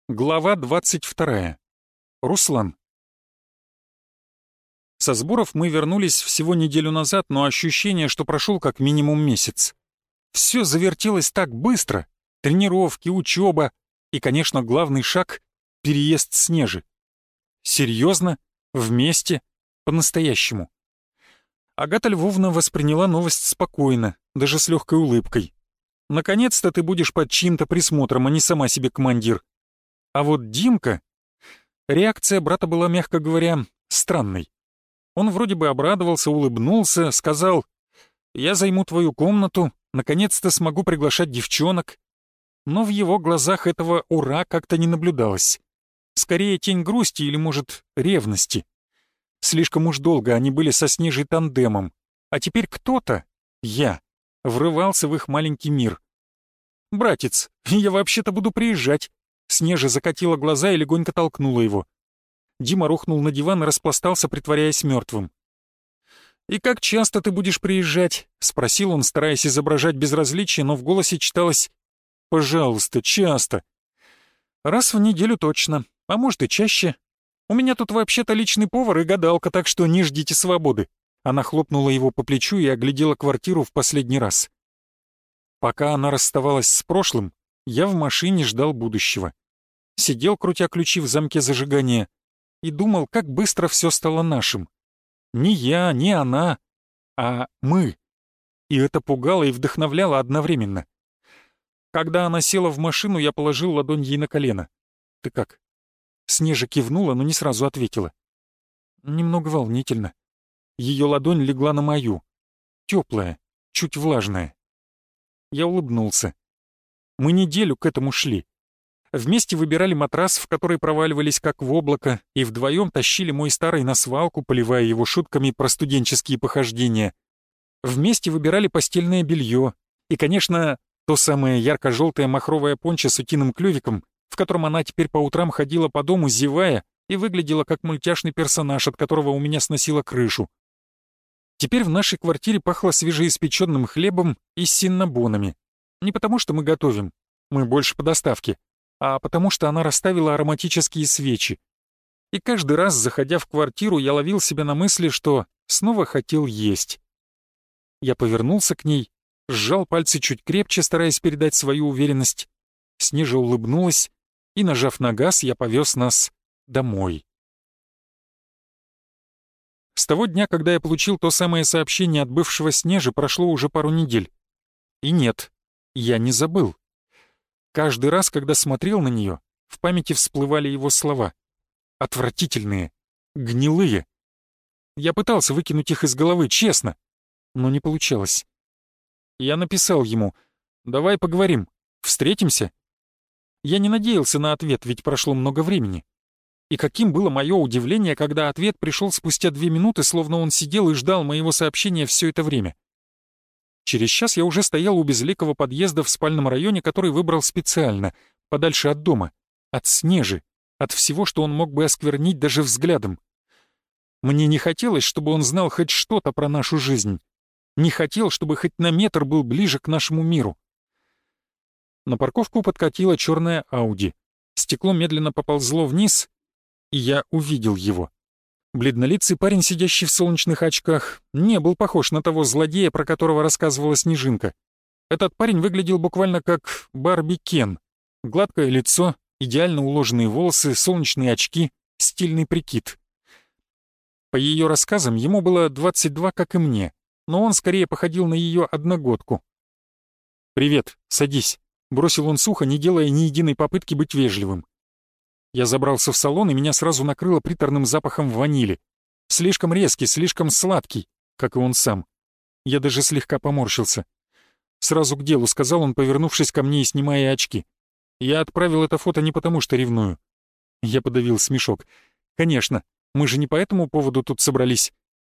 Глава 22. Руслан. Со сборов мы вернулись всего неделю назад, но ощущение, что прошел как минимум месяц. Все завертелось так быстро. Тренировки, учеба и, конечно, главный шаг — переезд Снежи. Серьезно, вместе, по-настоящему. Агата Львовна восприняла новость спокойно, даже с легкой улыбкой. «Наконец-то ты будешь под чьим-то присмотром, а не сама себе командир». А вот Димка... Реакция брата была, мягко говоря, странной. Он вроде бы обрадовался, улыбнулся, сказал: «Я займу твою комнату, наконец-то смогу приглашать девчонок». Но в его глазах этого «ура» как-то не наблюдалось. Скорее тень грусти или, может, ревности. Слишком уж долго они были со Снежей тандемом, а теперь кто-то, я, врывался в их маленький мир. «Братец, я вообще-то буду приезжать». Снежа закатила глаза и легонько толкнула его. Дима рухнул на диван и распластался, притворяясь мертвым. «И как часто ты будешь приезжать?» — спросил он, стараясь изображать безразличие, но в голосе читалось: «Пожалуйста, часто». «Раз в неделю точно, а может и чаще. У меня тут вообще-то личный повар и гадалка, так что не ждите свободы». Она хлопнула его по плечу и оглядела квартиру в последний раз. Пока она расставалась с прошлым, я в машине ждал будущего. Сидел, крутя ключи в замке зажигания, и думал, как быстро все стало нашим. Не я, не она, а мы. И это пугало и вдохновляло одновременно. Когда она села в машину, я положил ладонь ей на колено. «Ты как?» Снежа кивнула, но не сразу ответила. Немного волнительно. Ее ладонь легла на мою. Теплая, чуть влажная. Я улыбнулся. Мы неделю к этому шли. Вместе выбирали матрас, в который проваливались как в облако, и вдвоем тащили мой старый на свалку, поливая его шутками про студенческие похождения. Вместе выбирали постельное белье. И, конечно, то самое ярко-желтое махровое пончо с утиным клювиком, в котором она теперь по утрам ходила по дому, зевая, и выглядела как мультяшный персонаж, от которого у меня сносило крышу. Теперь в нашей квартире пахло свежеиспеченным хлебом и синнабонами. Не потому, что мы готовим, мы больше по доставке, а потому что она расставила ароматические свечи. И каждый раз, заходя в квартиру, я ловил себя на мысли, что снова хотел есть. Я повернулся к ней, сжал пальцы чуть крепче, стараясь передать свою уверенность. Снежа улыбнулась, и, нажав на газ, я повез нас домой. С того дня, когда я получил то самое сообщение от бывшего Снежи, прошло уже пару недель. И нет, я не забыл. Каждый раз, когда смотрел на нее, в памяти всплывали его слова. Отвратительные, гнилые. Я пытался выкинуть их из головы, честно, но не получалось. Я написал ему: «Давай поговорим, встретимся». Я не надеялся на ответ, ведь прошло много времени. И каким было мое удивление, когда ответ пришел спустя 2 минуты, словно он сидел и ждал моего сообщения все это время. Через час я уже стоял у безликого подъезда в спальном районе, который выбрал специально, подальше от дома, от Снежи, от всего, что он мог бы осквернить даже взглядом. Мне не хотелось, чтобы он знал хоть что-то про нашу жизнь. Не хотел, чтобы хоть на метр был ближе к нашему миру. На парковку подкатила черная Ауди. Стекло медленно поползло вниз, и я увидел его. Бледнолицый парень, сидящий в солнечных очках, не был похож на того злодея, про которого рассказывала Снежинка. Этот парень выглядел буквально как Барби Кен. Гладкое лицо, идеально уложенные волосы, солнечные очки, стильный прикид. По ее рассказам, ему было 22, как и мне, но он скорее походил на ее одногодку. «Привет, садись», — бросил он сухо, не делая ни единой попытки быть вежливым. Я забрался в салон, и меня сразу накрыло приторным запахом ванили. Слишком резкий, слишком сладкий, как и он сам. Я даже слегка поморщился. «Сразу к делу», — сказал он, повернувшись ко мне и снимая очки. «Я отправил это фото не потому, что ревную». Я подавил смешок. «Конечно, мы же не по этому поводу тут собрались.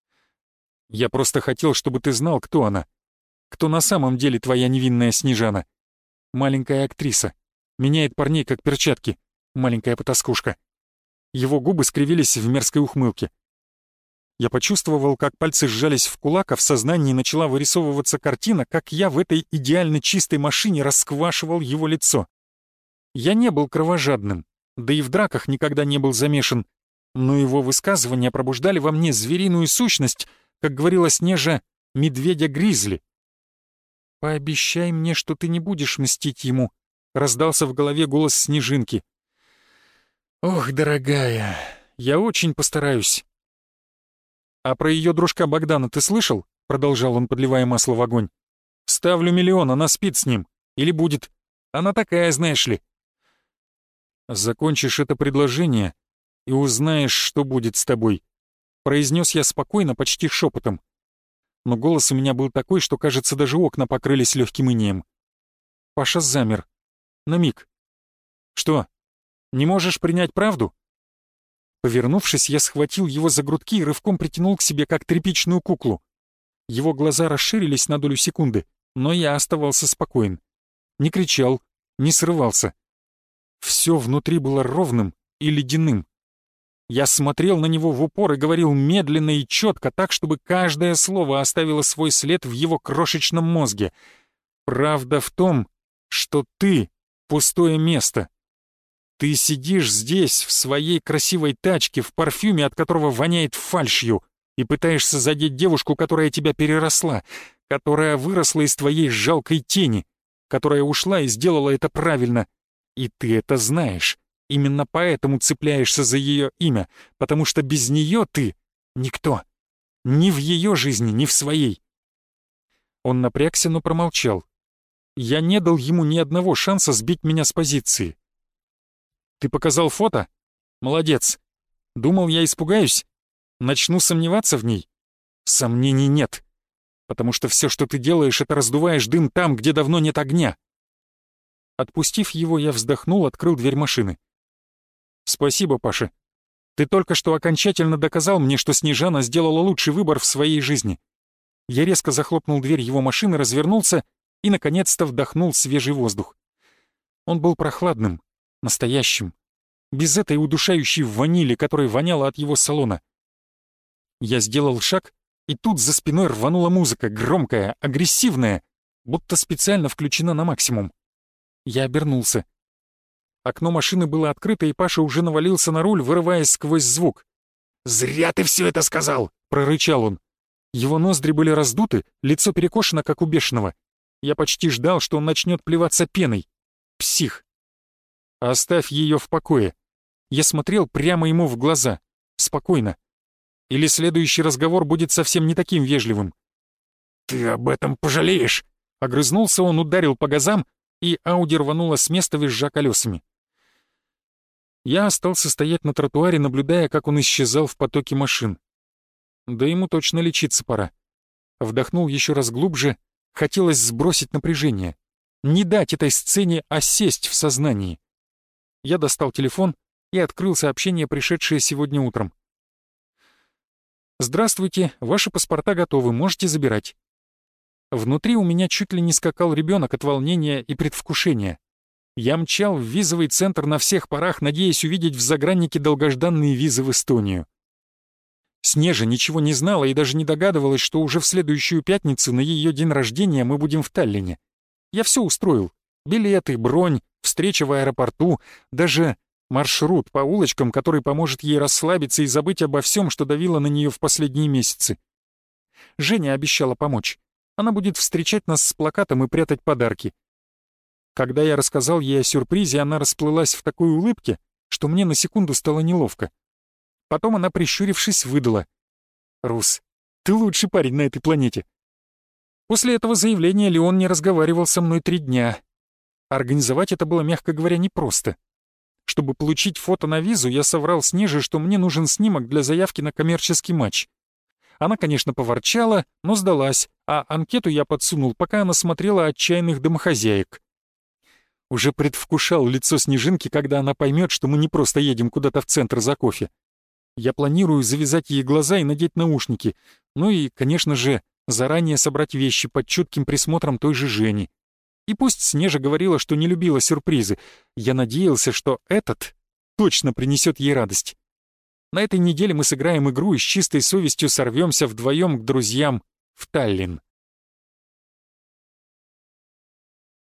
Я просто хотел, чтобы ты знал, кто она. Кто на самом деле твоя невинная Снежана. Маленькая актриса. Меняет парней, как перчатки. Маленькая потаскушка». Его губы скривились в мерзкой ухмылке. Я почувствовал, как пальцы сжались в кулак, а в сознании начала вырисовываться картина, как я в этой идеально чистой машине расквашивал его лицо. Я не был кровожадным, да и в драках никогда не был замешан, но его высказывания пробуждали во мне звериную сущность, как говорила Снежа, медведя-гризли. «Пообещай мне, что ты не будешь мстить ему», — раздался в голове голос Снежинки. «Ох, дорогая, я очень постараюсь». «А про ее дружка Богдана ты слышал?» — продолжал он, подливая масло в огонь. «Ставлю 1 000 000, она спит с ним. Или будет. Она такая, знаешь ли». «Закончишь это предложение и узнаешь, что будет с тобой», — произнес я спокойно, почти шепотом. Но голос у меня был такой, что, кажется, даже окна покрылись легким инеем. Паша замер. На миг. «Что, не можешь принять правду?» Повернувшись, я схватил его за грудки и рывком притянул к себе, как тряпичную куклу. Его глаза расширились на долю секунды, но я оставался спокоен. Не кричал, не срывался. Все внутри было ровным и ледяным. Я смотрел на него в упор и говорил медленно и четко, так, чтобы каждое слово оставило свой след в его крошечном мозге. «Правда в том, что ты — пустое место. Ты сидишь здесь, в своей красивой тачке, в парфюме, от которого воняет фальшью, и пытаешься задеть девушку, которая тебя переросла, которая выросла из твоей жалкой тени, которая ушла и сделала это правильно. И ты это знаешь. Именно поэтому цепляешься за ее имя, потому что без нее ты — никто. Ни в ее жизни, ни в своей». Он напрягся, но промолчал. Я не дал ему ни одного шанса сбить меня с позиции. «Ты показал фото? Молодец. Думал, я испугаюсь? Начну сомневаться в ней? Сомнений нет. Потому что все, что ты делаешь, это раздуваешь дым там, где давно нет огня». Отпустив его, я вздохнул, открыл дверь машины. «Спасибо, Паша. Ты только что окончательно доказал мне, что Снежана сделала лучший выбор в своей жизни». Я резко захлопнул дверь его машины, развернулся и, наконец-то, вдохнул свежий воздух. Он был прохладным, настоящим, без этой удушающей ванили, которой воняло от его салона. Я сделал шаг, и тут за спиной рванула музыка, громкая, агрессивная, будто специально включена на максимум. Я обернулся. Окно машины было открыто, и Паша уже навалился на руль, вырываясь сквозь звук. «Зря ты все это сказал!» — прорычал он. Его ноздри были раздуты, лицо перекошено, как у бешеного. Я почти ждал, что он начнет плеваться пеной. Псих. «Оставь ее в покое». Я смотрел прямо ему в глаза, спокойно. Или следующий разговор будет совсем не таким вежливым. «Ты об этом пожалеешь!» Огрызнулся он, ударил по газам, и Ауди рванула с места, визжа колесами. Я остался стоять на тротуаре, наблюдая, как он исчезал в потоке машин. Да ему точно лечиться пора. Вдохнул еще раз глубже, хотелось сбросить напряжение. Не дать этой сцене осесть в сознании. Я достал телефон и открыл сообщение, пришедшее сегодня утром. «Здравствуйте, ваши паспорта готовы, можете забирать». Внутри у меня чуть ли не скакал ребенок от волнения и предвкушения. Я мчал в визовый центр на всех парах, надеясь увидеть в заграннике долгожданные визы в Эстонию. Снежа ничего не знала и даже не догадывалась, что уже в следующую пятницу на ее день рождения мы будем в Таллине. Я все устроил. Билеты, бронь, встреча в аэропорту, даже маршрут по улочкам, который поможет ей расслабиться и забыть обо всем, что давило на нее в последние месяцы. Женя обещала помочь. Она будет встречать нас с плакатом и прятать подарки. Когда я рассказал ей о сюрпризе, она расплылась в такой улыбке, что мне на секунду стало неловко. Потом она, прищурившись, выдала: «Рус, ты лучший парень на этой планете». После этого заявления Леон не разговаривал со мной 3 дня. Организовать это было, мягко говоря, непросто. Чтобы получить фото на визу, я соврал Снеже, что мне нужен снимок для заявки на коммерческий матч. Она, конечно, поворчала, но сдалась, а анкету я подсунул, пока она смотрела «Отчаянных домохозяек». Уже предвкушал лицо Снежинки, когда она поймет, что мы не просто едем куда-то в центр за кофе. Я планирую завязать ей глаза и надеть наушники, ну и, конечно же, заранее собрать вещи под чутким присмотром той же Жени. И пусть Снежа говорила, что не любила сюрпризы, я надеялся, что этот точно принесет ей радость. На этой неделе мы сыграем игру и с чистой совестью сорвемся вдвоем к друзьям в Таллин.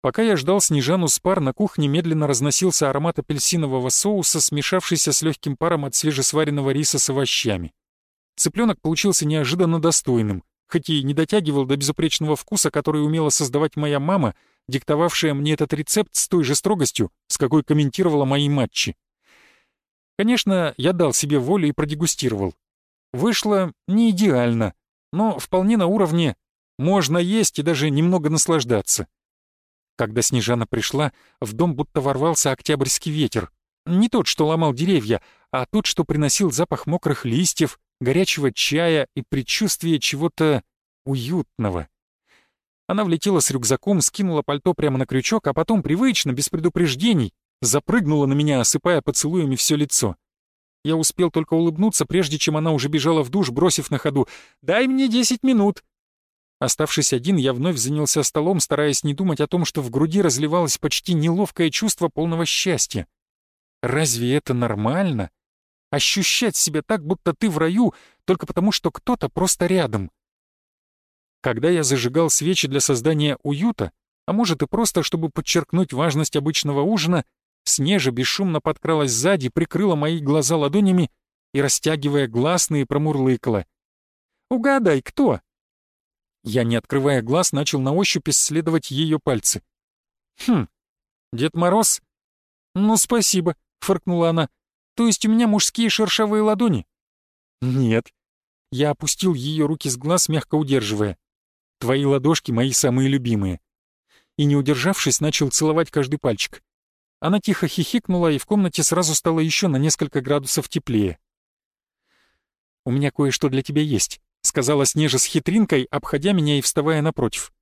Пока я ждал Снежану с пар, на кухне медленно разносился аромат апельсинового соуса, смешавшийся с легким паром от свежесваренного риса с овощами. Цыпленок получился неожиданно достойным, хоть и не дотягивал до безупречного вкуса, который умела создавать моя мама, диктовавшая мне этот рецепт с той же строгостью, с какой комментировала мои матчи. Конечно, я дал себе волю и продегустировал. Вышло не идеально, но вполне на уровне «можно есть и даже немного наслаждаться». Когда Снежана пришла, в дом будто ворвался октябрьский ветер. Не тот, что ломал деревья, а тот, что приносил запах мокрых листьев, горячего чая и предчувствие чего-то уютного. Она влетела с рюкзаком, скинула пальто прямо на крючок, а потом привычно, без предупреждений, запрыгнула на меня, осыпая поцелуями все лицо. Я успел только улыбнуться, прежде чем она уже бежала в душ, бросив на ходу: «Дай мне 10 минут!» Оставшись один, я вновь занялся столом, стараясь не думать о том, что в груди разливалось почти неловкое чувство полного счастья. Разве это нормально? Ощущать себя так, будто ты в раю, только потому что кто-то просто рядом. Когда я зажигал свечи для создания уюта, а может и просто, чтобы подчеркнуть важность обычного ужина, Снежа бесшумно подкралась сзади, прикрыла мои глаза ладонями и, растягивая гласные, промурлыкала: «Угадай, кто?» Я, не открывая глаз, начал на ощупь исследовать ее пальцы. «Хм, Дед Мороз?» «Ну, спасибо», — фыркнула она. «То есть у меня мужские шершавые ладони?» «Нет». Я опустил ее руки с глаз, мягко удерживая. «Твои ладошки мои самые любимые». И, не удержавшись, начал целовать каждый пальчик. Она тихо хихикнула, и в комнате сразу стало еще на несколько градусов теплее. «У меня кое-что для тебя есть», — сказала Снежа с хитринкой, обходя меня и вставая напротив.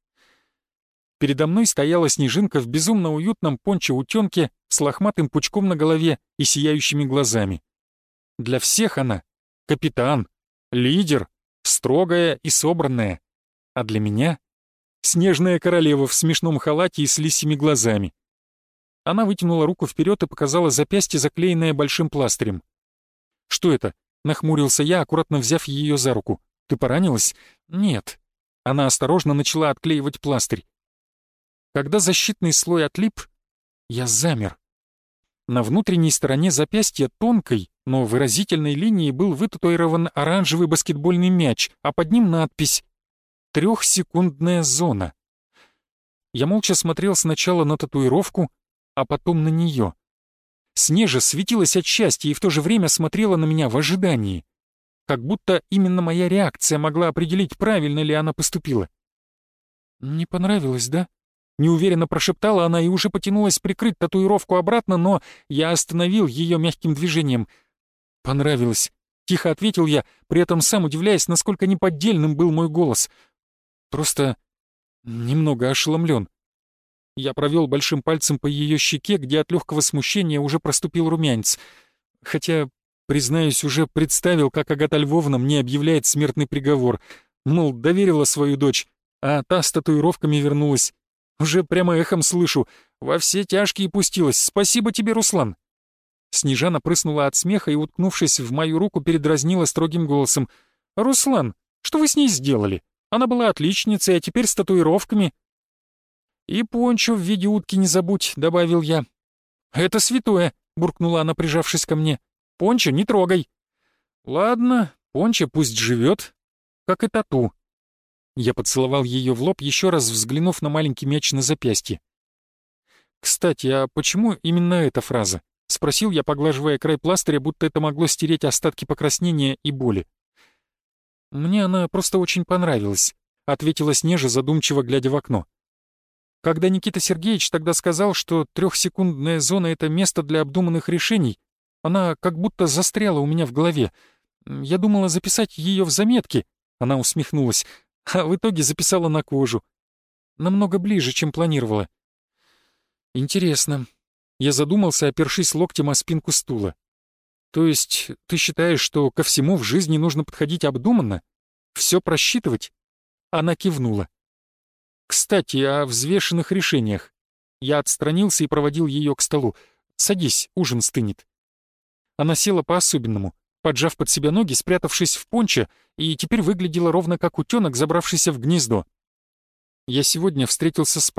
Передо мной стояла Снежинка в безумно уютном пончо-утёнке с лохматым пучком на голове и сияющими глазами. Для всех она — капитан, лидер, строгая и собранная. А для меня — снежная королева в смешном халате и с лисьими глазами. Она вытянула руку вперед и показала запястье, заклеенное большим пластырем. «Что это?» — нахмурился я, аккуратно взяв ее за руку. «Ты поранилась?» «Нет». Она осторожно начала отклеивать пластырь. Когда защитный слой отлип, я замер. На внутренней стороне запястья тонкой, но выразительной линией был вытатуирован оранжевый баскетбольный мяч, а под ним надпись «Трехсекундная зона». Я молча смотрел сначала на татуировку, а потом на нее. Снежа светилась от счастья и в то же время смотрела на меня в ожидании. Как будто именно моя реакция могла определить, правильно ли она поступила. «Не понравилось, да?» Неуверенно прошептала она и уже потянулась прикрыть татуировку обратно, но я остановил ее мягким движением. «Понравилось», — тихо ответил я, при этом сам удивляясь, насколько неподдельным был мой голос. «Просто немного ошеломлен». Я провел большим пальцем по ее щеке, где от легкого смущения уже проступил румянец. Хотя, признаюсь, уже представил, как Агата Львовна мне объявляет смертный приговор. Мол, доверила свою дочь, а та с татуировками вернулась. Уже прямо эхом слышу: «Во все тяжкие пустилась. Спасибо тебе, Руслан». Снежана прыснула от смеха и, уткнувшись в мою руку, передразнила строгим голосом: «Руслан, что вы с ней сделали? Она была отличницей, а теперь с татуировками». «И пончо в виде утки не забудь», — добавил я. «Это святое», — буркнула она, прижавшись ко мне. «Пончо не трогай». «Ладно, пончо пусть живет, как и тату». Я поцеловал ее в лоб, еще раз взглянув на маленький мяч на запястье. «Кстати, а почему именно эта фраза?» — спросил я, поглаживая край пластыря, будто это могло стереть остатки покраснения и боли. «Мне она просто очень понравилась», — ответила Снежа, задумчиво глядя в окно. «Когда Никита Сергеевич тогда сказал, что трехсекундная зона — это место для обдуманных решений, она как будто застряла у меня в голове. Я думала записать ее в заметки», — она усмехнулась, «а в итоге записала на кожу. Намного ближе, чем планировала». «Интересно». Я задумался, опершись локтем о спинку стула. «То есть ты считаешь, что ко всему в жизни нужно подходить обдуманно? Все просчитывать?» Она кивнула. «Кстати, о взвешенных решениях». Я отстранился и проводил ее к столу. «Садись, ужин стынет». Она села по-особенному, поджав под себя ноги, спрятавшись в пончо, и теперь выглядела ровно как утенок, забравшийся в гнездо. «Я сегодня встретился с Пашей»,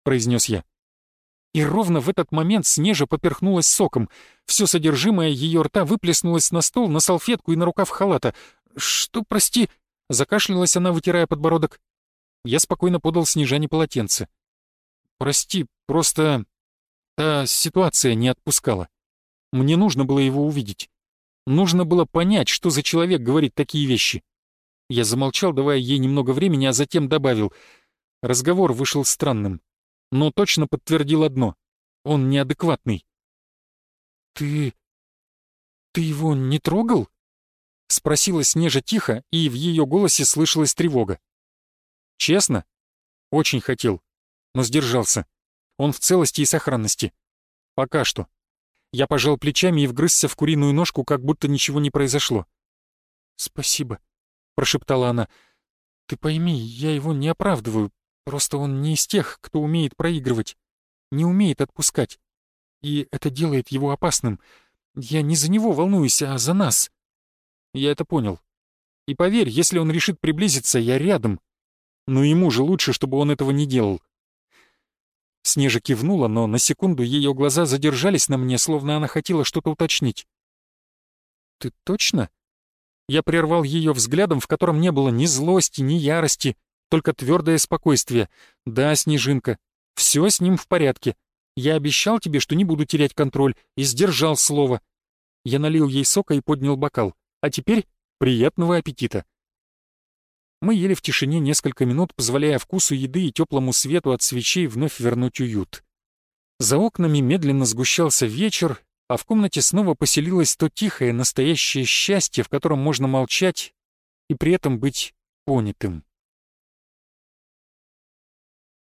— произнес я. И ровно в этот момент Снежа поперхнулась соком. Все содержимое ее рта выплеснулось на стол, на салфетку и на рукав халата. «Что, прости?» — закашлялась она, вытирая подбородок. Я спокойно подал Снежане полотенце. «Прости, просто та ситуация не отпускала. Мне нужно было его увидеть. Нужно было понять, что за человек говорит такие вещи». Я замолчал, давая ей немного времени, а затем добавил. Разговор вышел странным, но точно подтвердил одно. Он неадекватный. «Ты его не трогал?» — спросила Снежа тихо, и в ее голосе слышалась тревога. «Честно? Очень хотел, но сдержался. Он в целости и сохранности. Пока что». Я пожал плечами и вгрызся в куриную ножку, как будто ничего не произошло. «Спасибо», — прошептала она. «Ты пойми, я его не оправдываю. Просто он не из тех, кто умеет проигрывать, не умеет отпускать. И это делает его опасным. Я не за него волнуюсь, а за нас». Я это понял. И поверь, если он решит приблизиться, я рядом. Но ему же лучше, чтобы он этого не делал. Снежа кивнула, но на секунду ее глаза задержались на мне, словно она хотела что-то уточнить. «Ты точно?» Я прервал ее взглядом, в котором не было ни злости, ни ярости, только твердое спокойствие. «Да, Снежинка, все с ним в порядке. Я обещал тебе, что не буду терять контроль, и сдержал слово». Я налил ей сока и поднял бокал. «А теперь приятного аппетита». Мы ели в тишине несколько минут, позволяя вкусу еды и теплому свету от свечей вновь вернуть уют. За окнами медленно сгущался вечер, а в комнате снова поселилось то тихое, настоящее счастье, в котором можно молчать и при этом быть понятым.